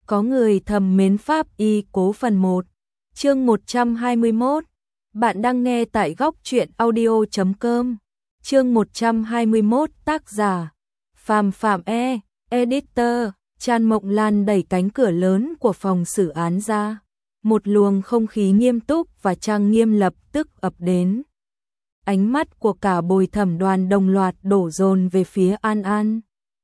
Có người thầm mến Pháp Y Cố phần 1, chương 121. Bạn đang nghe tại góc truyện audio.com. Chương 121, tác giả Phạm Phạm Editor. Tràn Mộng Lan đẩy cánh cửa lớn của phòng xử án ra. Một luồng không khí nghiêm túc và trang nghiêm lập tức ập đến. Ánh mắt của cả bồi thẩm đoàn đồng loạt đổ dồn về phía An An.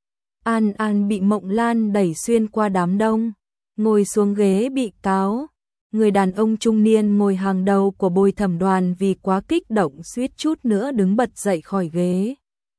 An An bị Mộng Lan đẩy xuyên qua đám đông, ngồi xuống ghế bị cáo. Người đàn ông trung niên ngồi hàng đầu của bồi thẩm đoàn vì quá kích động suýt chút nữa đứng bật dậy khỏi ghế.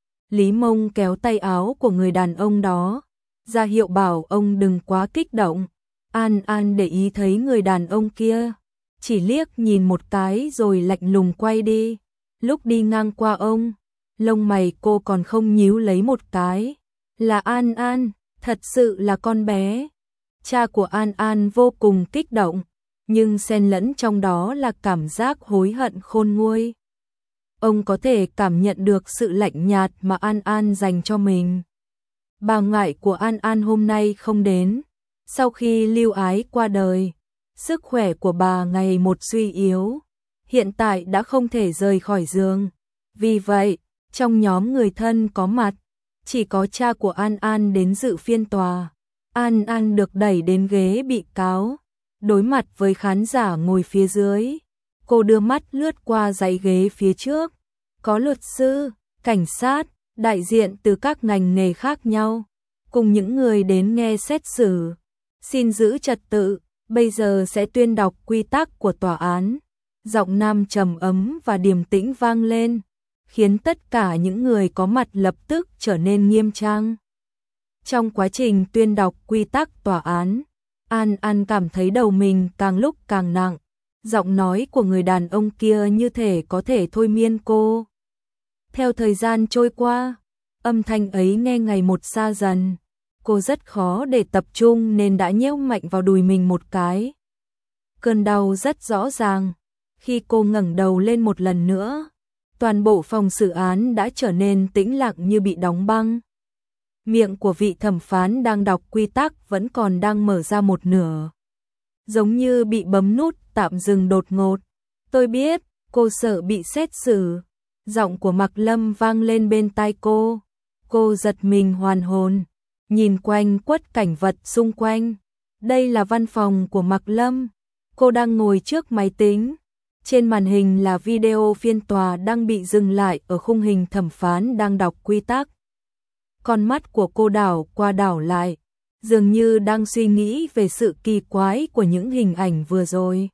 Lý Mông kéo tay áo của người đàn ông đó, ra hiệu bảo ông đừng quá kích động. An An để ý thấy người đàn ông kia, chỉ liếc nhìn một cái rồi lạnh lùng quay đi. Lúc đi ngang qua ông, lông mày cô còn không nhíu lấy một cái. Là An An, thật sự là con bé. Cha của An An vô cùng kích động, nhưng xen lẫn trong đó là cảm giác hối hận khôn nguôi. Ông có thể cảm nhận được sự lạnh nhạt mà An An dành cho mình. Bà ngoại của An An hôm nay không đến. Sau khi Lưu Ái qua đời, sức khỏe của bà ngày một suy yếu, hiện tại đã không thể rời khỏi giường. Vì vậy, trong nhóm người thân có mặt, chỉ có cha của An An đến dự phiên tòa. An An được đẩy đến ghế bị cáo, đối mặt với khán giả ngồi phía dưới. Cô đưa mắt lướt qua dãy ghế phía trước, có luật sư, cảnh sát, đại diện từ các ngành nghề khác nhau, cùng những người đến nghe xét xử. Xin giữ trật tự, bây giờ sẽ tuyên đọc quy tắc của tòa án. Giọng nam trầm ấm và điềm tĩnh vang lên, khiến tất cả những người có mặt lập tức trở nên nghiêm trang. Trong quá trình tuyên đọc quy tắc tòa án, An An cảm thấy đầu mình càng lúc càng nặng. Giọng nói của người đàn ông kia như thể có thể thôi miên cô. Theo thời gian trôi qua, âm thanh ấy nghe ngày một xa dần. Cô rất khó để tập trung nên đã nhéo mạnh vào đùi mình một cái. Cơn đau rất rõ ràng. Khi cô ngẩng đầu lên một lần nữa, toàn bộ phòng xử án đã trở nên tĩnh lặng như bị đóng băng. Miệng của vị thẩm phán đang đọc quy tắc vẫn còn đang mở ra một nửa, giống như bị bấm nút tạm dừng đột ngột. Tôi biết, cô sợ bị xét xử. Giọng của Mạc Lâm vang lên bên tai cô. Cô giật mình hoàn hồn, nhìn quanh quất cảnh vật xung quanh. Đây là văn phòng của Mạc Lâm. Cô đang ngồi trước máy tính. Trên màn hình là video phiên tòa đang bị dừng lại ở khung hình thẩm phán đang đọc quy tắc. Con mắt của cô đảo qua đảo lại, dường như đang suy nghĩ về sự kỳ quái của những hình ảnh vừa rồi.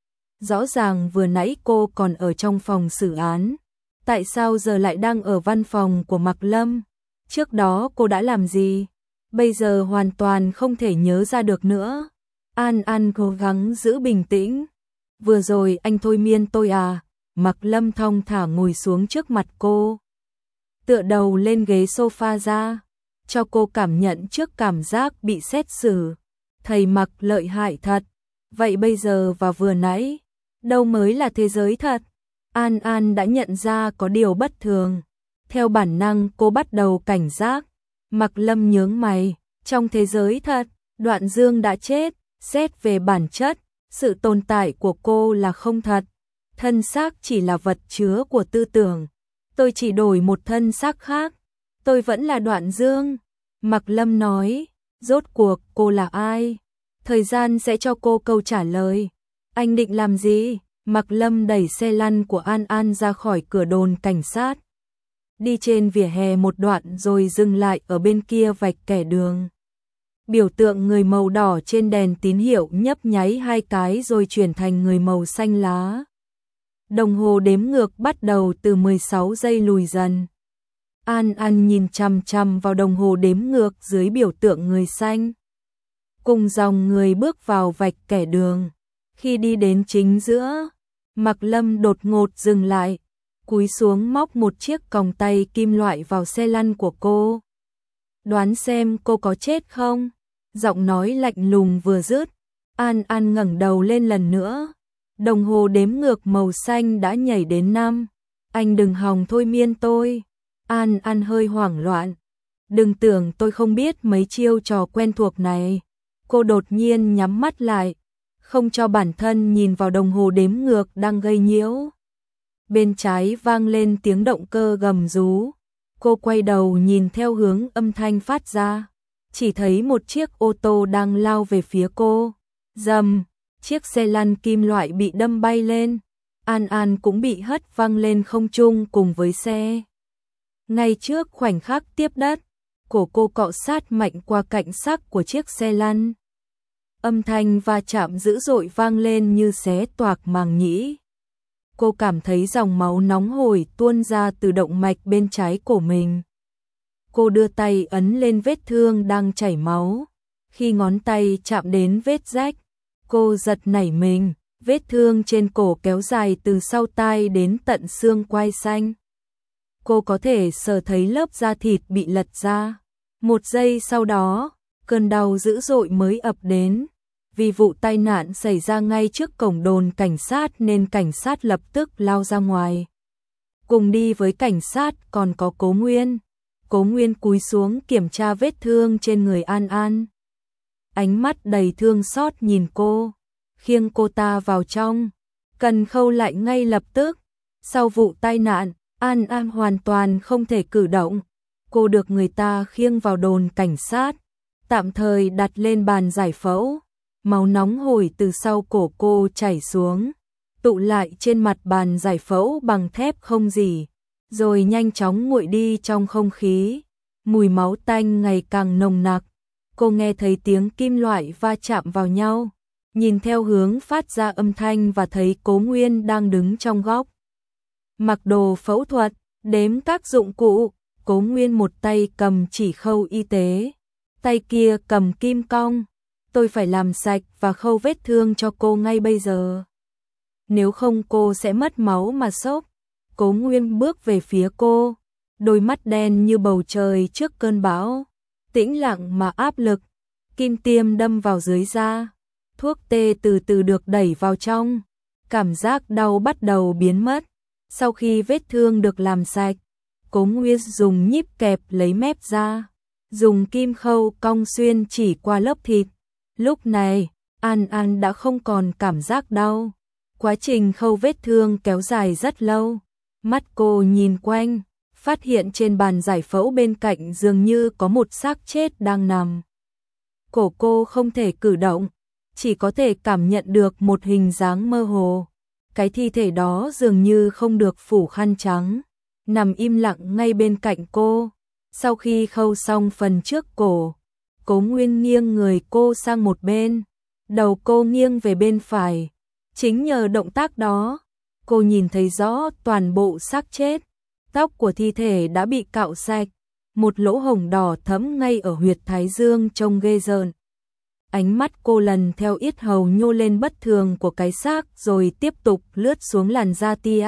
Rõ ràng vừa nãy cô còn ở trong phòng xử án, tại sao giờ lại đang ở văn phòng của Mạc Lâm? Trước đó cô đã làm gì? Bây giờ hoàn toàn không thể nhớ ra được nữa. An An cố gắng giữ bình tĩnh. Vừa rồi anh thôi miên tôi à? Mạc Lâm thong thả ngồi xuống trước mặt cô, tựa đầu lên ghế sofa ra, cho cô cảm nhận trước cảm giác bị xét xử. Thầy Mạc lợi hại thật. Vậy bây giờ và vừa nãy, đâu mới là thế giới thật? An An đã nhận ra có điều bất thường. Theo bản năng cô bắt đầu cảnh giác. Mạc Lâm nhướng mày. Trong thế giới thật, Đoạn Dương đã chết. Xét về bản chất, sự tồn tại của cô là không thật. Thân xác chỉ là vật chứa của tư tưởng. Tôi chỉ đổi một thân xác khác. Tôi vẫn là Đoạn Dương. Mạc Lâm nói. Rốt cuộc cô là ai? Thời gian sẽ cho cô câu trả lời. Anh định làm gì? Mạc Lâm đẩy xe lăn của An An ra khỏi cửa đồn cảnh sát, đi trên vỉa hè một đoạn rồi dừng lại ở bên kia vạch kẻ đường. Biểu tượng người màu đỏ trên đèn tín hiệu nhấp nháy hai cái rồi chuyển thành người màu xanh lá. Đồng hồ đếm ngược bắt đầu từ 16 giây lùi dần. An An nhìn chằm chằm vào đồng hồ đếm ngược dưới biểu tượng người xanh. Cùng dòng người bước vào vạch kẻ đường. Khi đi đến chính giữa, Mạc Lâm đột ngột dừng lại, cúi xuống móc một chiếc còng tay kim loại vào xe lăn của cô. Đoán xem cô có chết không? Giọng nói lạnh lùng vừa dứt, An An ngẩng đầu lên lần nữa. Đồng hồ đếm ngược màu xanh đã nhảy đến 5. Anh đừng hòng thôi miên tôi. An An hơi hoảng loạn. Đừng tưởng tôi không biết mấy chiêu trò quen thuộc này. Cô đột nhiên nhắm mắt lại, không cho bản thân nhìn vào đồng hồ đếm ngược đang gây nhiễu. Bên trái vang lên tiếng động cơ gầm rú. Cô quay đầu nhìn theo hướng âm thanh phát ra, chỉ thấy một chiếc ô tô đang lao về phía cô. Rầm, chiếc xe lăn kim loại bị đâm bay lên. An An cũng bị hất văng lên không trung cùng với xe. Ngay trước khoảnh khắc tiếp đất, cổ cô cọ sát mạnh qua cạnh sắc của chiếc xe lăn. Âm thanh va chạm dữ dội vang lên như xé toạc màng nhĩ. Cô cảm thấy dòng máu nóng hổi tuôn ra từ động mạch bên trái cổ mình. Cô đưa tay ấn lên vết thương đang chảy máu. Khi ngón tay chạm đến vết rách, cô giật nảy mình. Vết thương trên cổ kéo dài từ sau tai đến tận xương quai xanh. Cô có thể sờ thấy lớp da thịt bị lật ra. Một giây sau đó, cơn đau dữ dội mới ập đến. Vì vụ tai nạn xảy ra ngay trước cổng đồn cảnh sát nên cảnh sát lập tức lao ra ngoài. Cùng đi với cảnh sát còn có Cố Nguyên. Cố Nguyên cúi xuống kiểm tra vết thương trên người An An. Ánh mắt đầy thương xót nhìn cô, khiêng cô ta vào trong, cần khâu lại ngay lập tức. Sau vụ tai nạn, An An hoàn toàn không thể cử động. Cô được người ta khiêng vào đồn cảnh sát, tạm thời đặt lên bàn giải phẫu. Máu nóng hổi từ sau cổ cô chảy xuống, tụ lại trên mặt bàn giải phẫu bằng thép không gì, rồi nhanh chóng nguội đi trong không khí. Mùi máu tanh ngày càng nồng nặc. Cô nghe thấy tiếng kim loại va chạm vào nhau, nhìn theo hướng phát ra âm thanh và thấy Cố Nguyên đang đứng trong góc. Mặc đồ phẫu thuật, đếm các dụng cụ. Cố Nguyên một tay cầm chỉ khâu y tế, tay kia cầm kim cong. Tôi phải làm sạch và khâu vết thương cho cô ngay bây giờ. Nếu không cô sẽ mất máu mà sốc. Cố Nguyên bước về phía cô, đôi mắt đen như bầu trời trước cơn bão, tĩnh lặng mà áp lực. Kim tiêm đâm vào dưới da, thuốc tê từ từ được đẩy vào trong, cảm giác đau bắt đầu biến mất. Sau khi vết thương được làm sạch, Cố Nguyên dùng nhíp kẹp lấy mép da, dùng kim khâu cong xuyên chỉ qua lớp thịt. Lúc này, An An đã không còn cảm giác đau. Quá trình khâu vết thương kéo dài rất lâu. Mắt cô nhìn quanh, phát hiện trên bàn giải phẫu bên cạnh dường như có một xác chết đang nằm. Cổ cô không thể cử động, chỉ có thể cảm nhận được một hình dáng mơ hồ. Cái thi thể đó dường như không được phủ khăn trắng, nằm im lặng ngay bên cạnh cô. Sau khi khâu xong phần trước cổ, Cố Nguyên nghiêng người cô sang một bên, đầu cô nghiêng về bên phải. Chính nhờ động tác đó, cô nhìn thấy rõ toàn bộ xác chết. Tóc của thi thể đã bị cạo sạch, một lỗ hổng đỏ thẫm ngay ở huyệt thái dương trông ghê rợn. Ánh mắt cô lần theo yết hầu nhô lên bất thường của cái xác rồi tiếp tục lướt xuống làn da tia,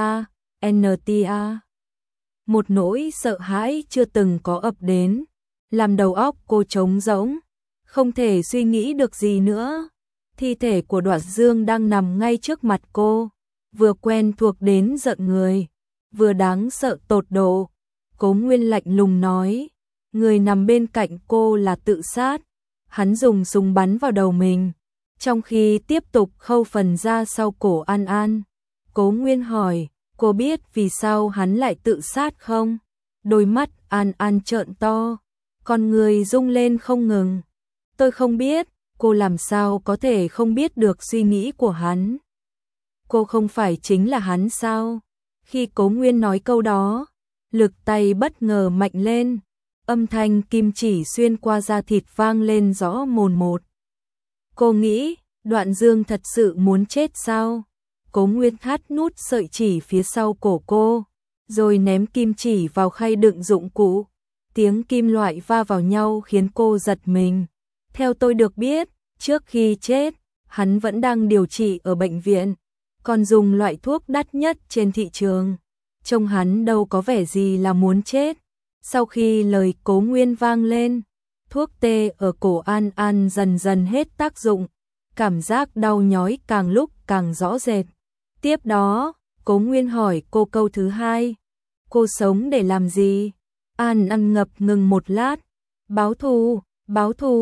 NTA. Một nỗi sợ hãi chưa từng có ập đến, làm đầu óc cô trống rỗng, không thể suy nghĩ được gì nữa. Thi thể của Đoạt Dương đang nằm ngay trước mặt cô, vừa quen thuộc đến giận người, vừa đáng sợ tột độ. Cố Nguyên lạnh lùng nói, người nằm bên cạnh cô là tự sát. Hắn dùng súng bắn vào đầu mình, trong khi tiếp tục khâu phần da sau cổ An An. Cố Nguyên hỏi, cô biết vì sao hắn lại tự sát không? Đôi mắt An An trợn to, con người rung lên không ngừng. Tôi không biết. Cô làm sao có thể không biết được suy nghĩ của hắn? Cô không phải chính là hắn sao? Khi Cố Nguyên nói câu đó, lực tay bất ngờ mạnh lên, âm thanh kim chỉ xuyên qua da thịt vang lên rõ mồn một. Cô nghĩ, Đoạn Dương thật sự muốn chết sao? Cố Nguyên thắt nút sợi chỉ phía sau cổ cô, rồi ném kim chỉ vào khay đựng dụng cụ. Tiếng kim loại va vào nhau khiến cô giật mình. Theo tôi được biết, trước khi chết, hắn vẫn đang điều trị ở bệnh viện, còn dùng loại thuốc đắt nhất trên thị trường. Trông hắn đâu có vẻ gì là muốn chết. Sau khi lời Cố Nguyên vang lên, thuốc tê ở cổ An An dần dần hết tác dụng, cảm giác đau nhói càng lúc càng rõ rệt. Tiếp đó, Cố Nguyên hỏi cô câu thứ hai, cô sống để làm gì? An An ngập ngừng một lát, báo thù,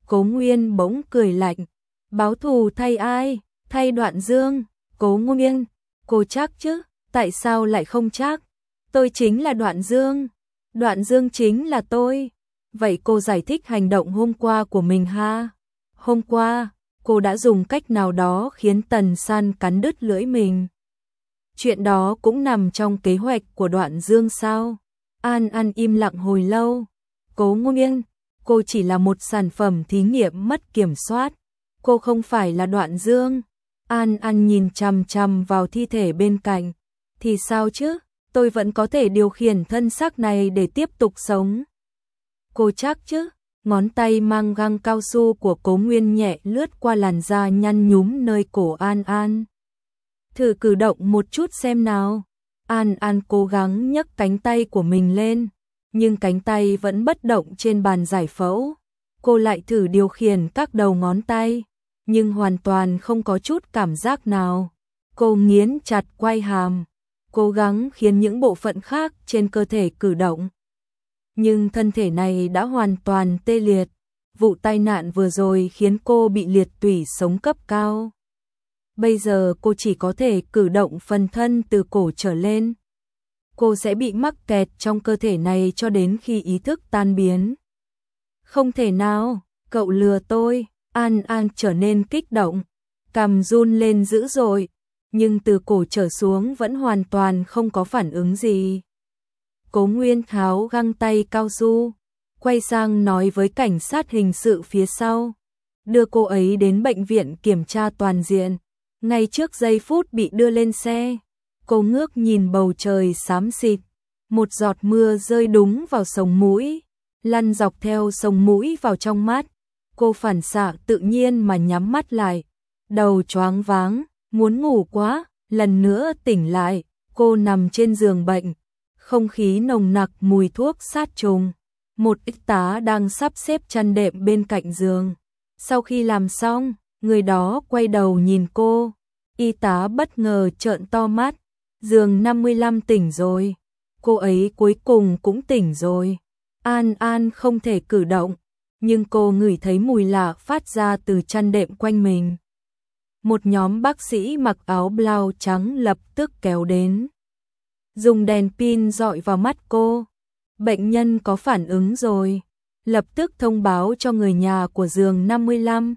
Cố Nguyên bỗng cười lạnh. Báo thù thay ai? Thay Đoạn Dương. Cố Nguyên, cô chắc chứ? Tại sao lại không chắc? Tôi chính là Đoạn Dương. Đoạn Dương chính là tôi. Vậy cô giải thích hành động hôm qua của mình ha? Hôm qua, cô đã dùng cách nào đó khiến Tần San cắn đứt lưỡi mình. Chuyện đó cũng nằm trong kế hoạch của Đoạn Dương sao? An An im lặng hồi lâu. Cố Nguyên, cô chỉ là một sản phẩm thí nghiệm mất kiểm soát. Cô không phải là Đoạn Dương. An An nhìn chằm chằm vào thi thể bên cạnh. Thì sao chứ? Tôi vẫn có thể điều khiển thân xác này để tiếp tục sống. Cô chắc chứ? Ngón tay mang găng cao su của Cố Nguyên nhẹ lướt qua làn da nhăn nhúm nơi cổ An An. Thử cử động một chút xem nào. An An cố gắng nhấc cánh tay của mình lên, nhưng cánh tay vẫn bất động trên bàn giải phẫu. Cô lại thử điều khiển các đầu ngón tay, nhưng hoàn toàn không có chút cảm giác nào. Cô nghiến chặt quai hàm, cố gắng khiến những bộ phận khác trên cơ thể cử động. Nhưng thân thể này đã hoàn toàn tê liệt. Vụ tai nạn vừa rồi khiến cô bị liệt tủy sống cấp cao. Bây giờ cô chỉ có thể cử động phần thân từ cổ trở lên. Cô sẽ bị mắc kẹt trong cơ thể này cho đến khi ý thức tan biến. Không thể nào, cậu lừa tôi. An An trở nên kích động, cằm run lên dữ dội, nhưng từ cổ trở xuống vẫn hoàn toàn không có phản ứng gì. Cố Nguyên tháo găng tay cao su, quay sang nói với cảnh sát hình sự phía sau, đưa cô ấy đến bệnh viện kiểm tra toàn diện. Ngay trước giây phút bị đưa lên xe, cô ngước nhìn bầu trời xám xịt, một giọt mưa rơi đúng vào sống mũi, lăn dọc theo sống mũi vào trong mắt. Cô phản xạ tự nhiên mà nhắm mắt lại, đầu choáng váng, muốn ngủ quá. Lần nữa tỉnh lại, cô nằm trên giường bệnh, không khí nồng nặc mùi thuốc sát trùng. Một y tá đang sắp xếp chăn đệm bên cạnh giường. Sau khi làm xong, người đó quay đầu nhìn cô. Y tá bất ngờ trợn to mắt. Giường 55 tỉnh rồi. Cô ấy cuối cùng cũng tỉnh rồi. An An không thể cử động, nhưng cô ngửi thấy mùi lạ phát ra từ chăn đệm quanh mình. Một nhóm bác sĩ mặc áo blau trắng lập tức kéo đến, dùng đèn pin dọi vào mắt cô. Bệnh nhân có phản ứng rồi, lập tức thông báo cho người nhà của giường 55.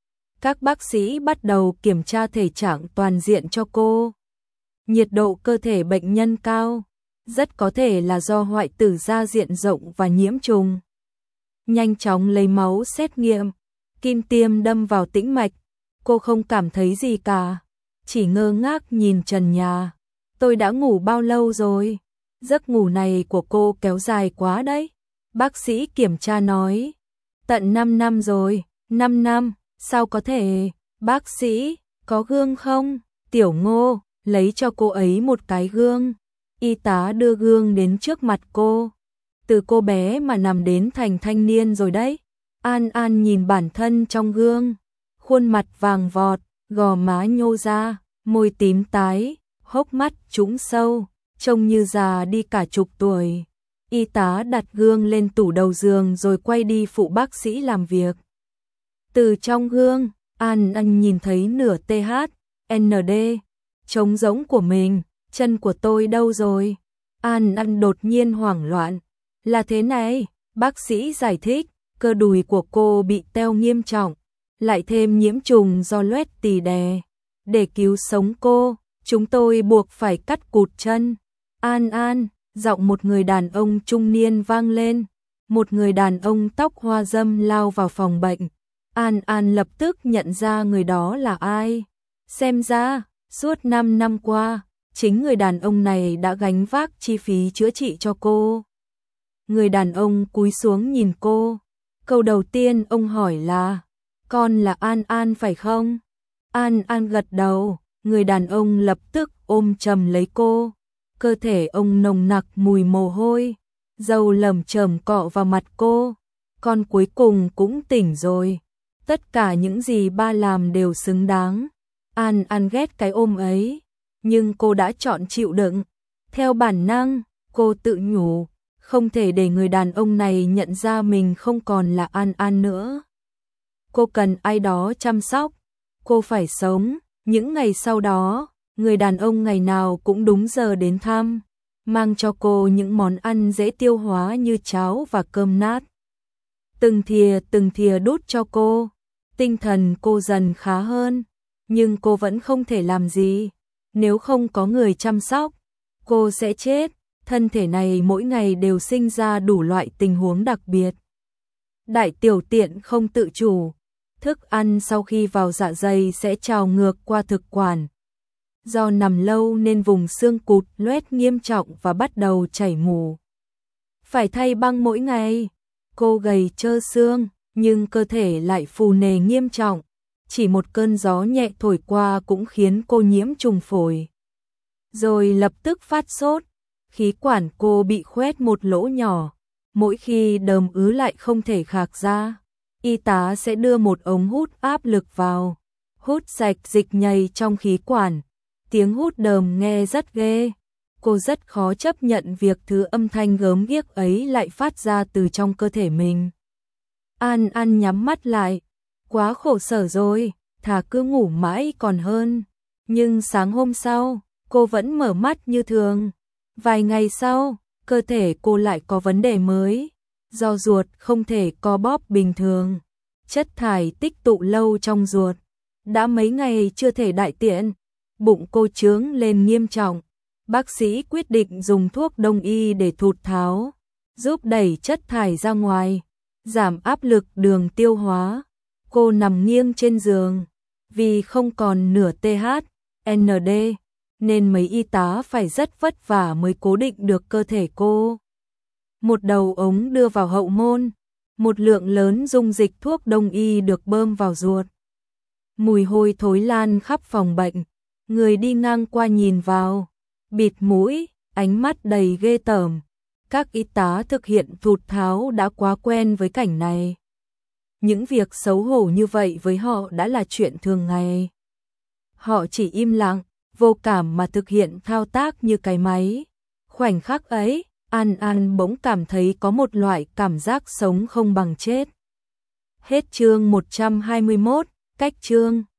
Các bác sĩ bắt đầu kiểm tra thể trạng toàn diện cho cô. Nhiệt độ cơ thể bệnh nhân cao, rất có thể là do hoại tử da diện rộng và nhiễm trùng. Nhanh chóng lấy máu xét nghiệm, kim tiêm đâm vào tĩnh mạch. Cô không cảm thấy gì cả, chỉ ngơ ngác nhìn trần nhà. Tôi đã ngủ bao lâu rồi? Giấc ngủ này của cô kéo dài quá đấy. Bác sĩ kiểm tra nói. Tận 5 năm rồi. 5 năm, sao có thể? Bác sĩ, có gương không? Tiểu Ngô, lấy cho cô ấy một cái gương. Y tá đưa gương đến trước mặt cô. Từ cô bé mà nằm đến thành thanh niên rồi đấy. An An nhìn bản thân trong gương. Khuôn mặt vàng vọt, gò má nhô ra, môi tím tái, hốc mắt trũng sâu, trông như già đi cả chục tuổi. Y tá đặt gương lên tủ đầu giường rồi quay đi phụ bác sĩ làm việc. Từ trong gương, An An nhìn thấy nửa TH, ND, trống rỗng của mình. Chân của tôi đâu rồi? An An đột nhiên hoảng loạn. Là thế này, bác sĩ giải thích, cơ đùi của cô bị teo nghiêm trọng, lại thêm nhiễm trùng do loét tỳ đè. Để cứu sống cô, chúng tôi buộc phải cắt cụt chân. An An, giọng một người đàn ông trung niên vang lên. Một người đàn ông tóc hoa râm lao vào phòng bệnh. An An lập tức nhận ra người đó là ai. Xem ra, suốt 5 năm qua, chính người đàn ông này đã gánh vác chi phí chữa trị cho cô. Người đàn ông cúi xuống nhìn cô. Câu đầu tiên ông hỏi là, con là An An phải không? An An gật đầu, người đàn ông lập tức ôm chầm lấy cô. Cơ thể ông nồng nặc mùi mồ hôi, dầu lởm chởm cọ vào mặt cô. Con cuối cùng cũng tỉnh rồi. Tất cả những gì ba làm đều xứng đáng. An An ghét cái ôm ấy, nhưng cô đã chọn chịu đựng. Theo bản năng, cô tự nhủ, không thể để người đàn ông này nhận ra mình không còn là An An nữa. cô cần ai đó chăm sóc, cô phải sống. Những ngày sau đó, người đàn ông ngày nào cũng đúng giờ đến thăm, mang cho cô những món ăn dễ tiêu hóa như cháo và cơm nát. Từng thìa đút cho cô, tinh thần cô dần khá hơn, nhưng cô vẫn không thể làm gì. Nếu không có người chăm sóc, cô sẽ chết. Thân thể này mỗi ngày đều sinh ra đủ loại tình huống đặc biệt. Đại tiểu tiện không tự chủ, thức ăn sau khi vào dạ dày sẽ trào ngược qua thực quản. Do nằm lâu nên vùng xương cụt loét nghiêm trọng và bắt đầu chảy mủ. Phải thay băng mỗi ngày. Cô gầy trơ xương, nhưng cơ thể lại phù nề nghiêm trọng. Chỉ một cơn gió nhẹ thổi qua cũng khiến cô nhiễm trùng phổi. Rồi lập tức phát sốt, khí quản cô bị khoét một lỗ nhỏ. Mỗi khi đờm ứ lại không thể khạc ra, y tá sẽ đưa một ống hút áp lực vào, hút sạch dịch nhầy trong khí quản. Tiếng hút đờm nghe rất ghê. Cô rất khó chấp nhận việc thứ âm thanh gớm ghiếc ấy lại phát ra từ trong cơ thể mình. An An nhắm mắt lại, quá khổ sở rồi, thà cứ ngủ mãi còn hơn. Nhưng sáng hôm sau, cô vẫn mở mắt như thường. Vài ngày sau, cơ thể cô lại có vấn đề mới. Do ruột không thể co bóp bình thường, chất thải tích tụ lâu trong ruột. Đã mấy ngày chưa thể đại tiện, bụng cô chướng lên nghiêm trọng. Bác sĩ quyết định dùng thuốc đông y để thụt tháo, giúp đẩy chất thải ra ngoài, giảm áp lực đường tiêu hóa. Cô nằm nghiêng trên giường, vì không còn nửa THND, nên mấy y tá phải rất vất vả mới cố định được cơ thể cô. Một đầu ống đưa vào hậu môn, một lượng lớn dung dịch thuốc đông y được bơm vào ruột. Mùi hôi thối lan khắp phòng bệnh, người đi ngang qua nhìn vào, bịt mũi, ánh mắt đầy ghê tởm. Các y tá thực hiện thụt tháo đã quá quen với cảnh này. Những việc xấu hổ như vậy với họ đã là chuyện thường ngày. Họ chỉ im lặng, vô cảm mà thực hiện thao tác như cái máy. Khoảnh khắc ấy, An An bỗng cảm thấy có một loại cảm giác sống không bằng chết. Hết chương 121, cách chương